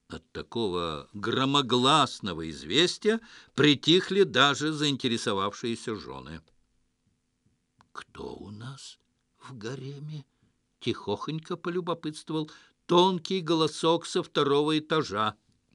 От такого громогласного известия притихли даже заинтересовавшиеся жены. «Кто у нас в гареме?» — тихохонько полюбопытствовал тонкий голосок со второго этажа.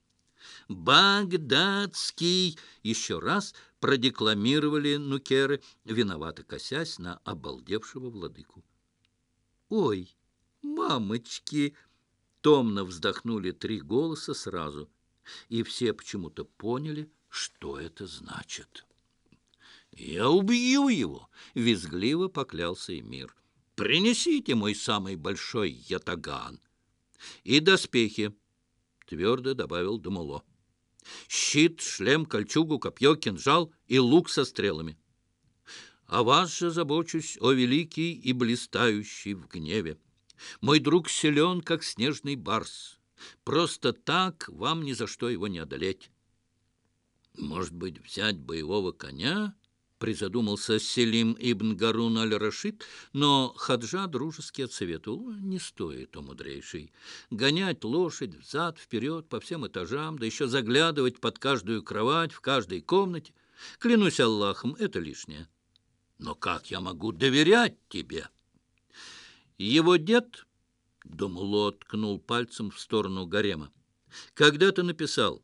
«Багдадский!» — еще раз продекламировали нукеры, виновато косясь на обалдевшего владыку. «Ой, мамочки!» — томно вздохнули три голоса сразу, и все почему-то поняли, что это значит. «Я убью его!» — визгливо поклялся эмир. «Принесите мой самый большой ятаган и доспехи!» — твердо добавил Думуло. «Щит, шлем, кольчугу, копье, кинжал и лук со стрелами. О вас же забочусь, о великий и блистающий в гневе. Мой друг силен, как снежный барс. Просто так вам ни за что его не одолеть. Может быть, взять боевого коня?» — призадумался Селим ибн Гарун аль-Рашид, но Хаджа дружески отсоветовал: «Не стоит, о мудрейший, гонять лошадь взад-вперед по всем этажам, да еще заглядывать под каждую кровать, в каждой комнате. Клянусь Аллахом, это лишнее. Но как я могу доверять тебе?» Его дед, — Думло ткнул пальцем в сторону гарема, — когда-то написал: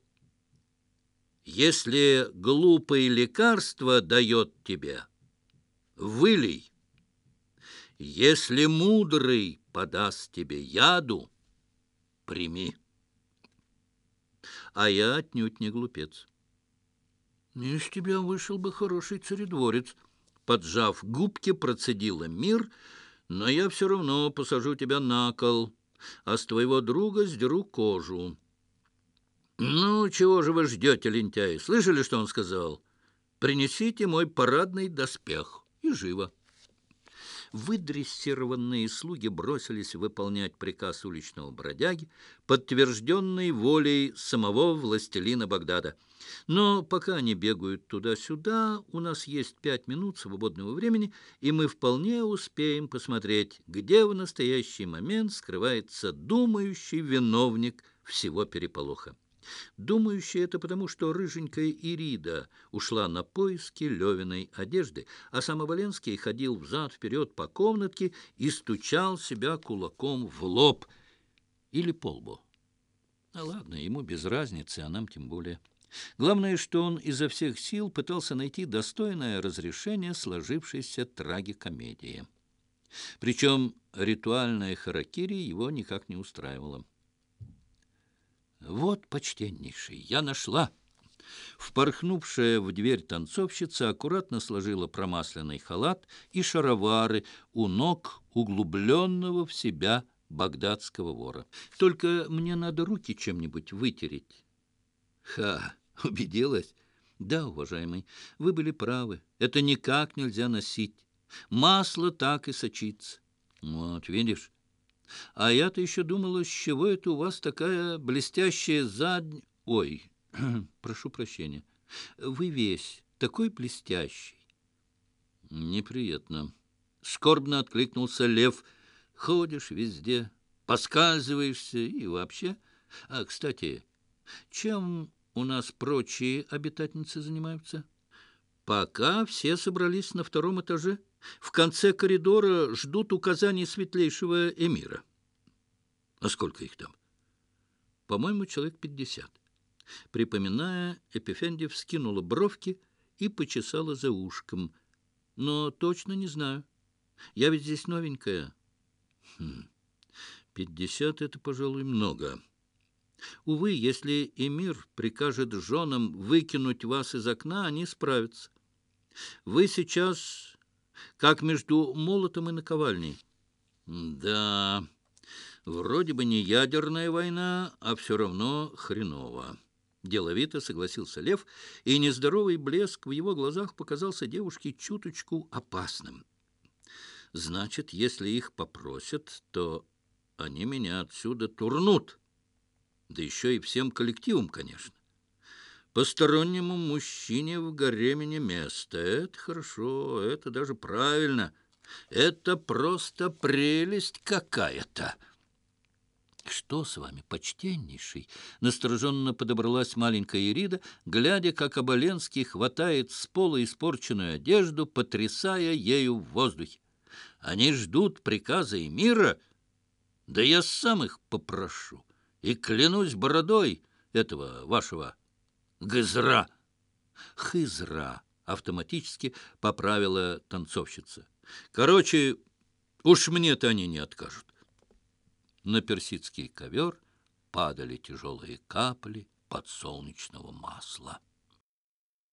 «Если глупое лекарство дает тебе, вылей. Если мудрый подаст тебе яду, прими». А я отнюдь не глупец. «Из тебя вышел бы хороший царедворец», — поджав губки, процедила Мир, «но я все равно посажу тебя на кол, а с твоего друга сдеру кожу». «Ну, чего же вы ждете, лентяи? Слышали, что он сказал? Принесите мой парадный доспех». И живо. Выдрессированные слуги бросились выполнять приказ уличного бродяги, подтвержденный волей самого властелина Багдада. Но пока они бегают туда-сюда, у нас есть 5 минут свободного времени, и мы вполне успеем посмотреть, где в настоящий момент скрывается думающий виновник всего переполоха. Думающий это потому, что рыженькая Ирида ушла на поиски Левиной одежды, а сам Оболенский ходил взад-вперед по комнатке и стучал себя кулаком в лоб или по лбу. А ладно, ему без разницы, а нам тем более. Главное, что он изо всех сил пытался найти достойное разрешение сложившейся трагикомедии. Причем ритуальная харакири его никак не устраивала. «Вот, почтеннейший, я нашла!» Впорхнувшая в дверь танцовщица аккуратно сложила промасленный халат и шаровары у ног углубленного в себя багдадского вора. «Только мне надо руки чем-нибудь вытереть». «Ха! Убедилась?» «Да, уважаемый, вы были правы. Это никак нельзя носить. Масло так и сочится. Вот, видишь? А я-то еще думала, с чего это у вас такая блестящая Ой, прошу прощения. Вы весь такой блестящий». «Неприятно». Скорбно откликнулся Лев. «Ходишь везде, поскальзываешься и вообще. А, кстати, чем у нас прочие обитательницы занимаются?» «Пока все собрались на втором этаже. В конце коридора ждут указаний светлейшего эмира». «А сколько их там?» «По-моему, человек 50». Припоминая, Эпифендия вскинула бровки и почесала за ушком. «Но точно не знаю. Я ведь здесь новенькая». 50 — это, пожалуй, много. Увы, если эмир прикажет женам выкинуть вас из окна, они справятся. Вы сейчас как между молотом и наковальней». «Да, вроде бы не ядерная война, а все равно хреново». Деловито согласился Лев, и нездоровый блеск в его глазах показался девушке чуточку опасным. «Значит, если их попросят, то они меня отсюда турнут. Да еще и всем коллективом, конечно. Постороннему мужчине в гареме не место. Это хорошо, это даже правильно. Это просто прелесть какая-то». Что с вами, почтеннейший? Настороженно подобралась маленькая Ирида, глядя, как Оболенский хватает с пола испорченную одежду, потрясая ею в воздухе. Они ждут приказа и мира. Да я сам их попрошу. И клянусь бородой этого вашего Гызра. Хызра, автоматически поправила танцовщица. Короче, уж мне-то они не откажут. На персидский ковер падали тяжелые капли подсолнечного масла.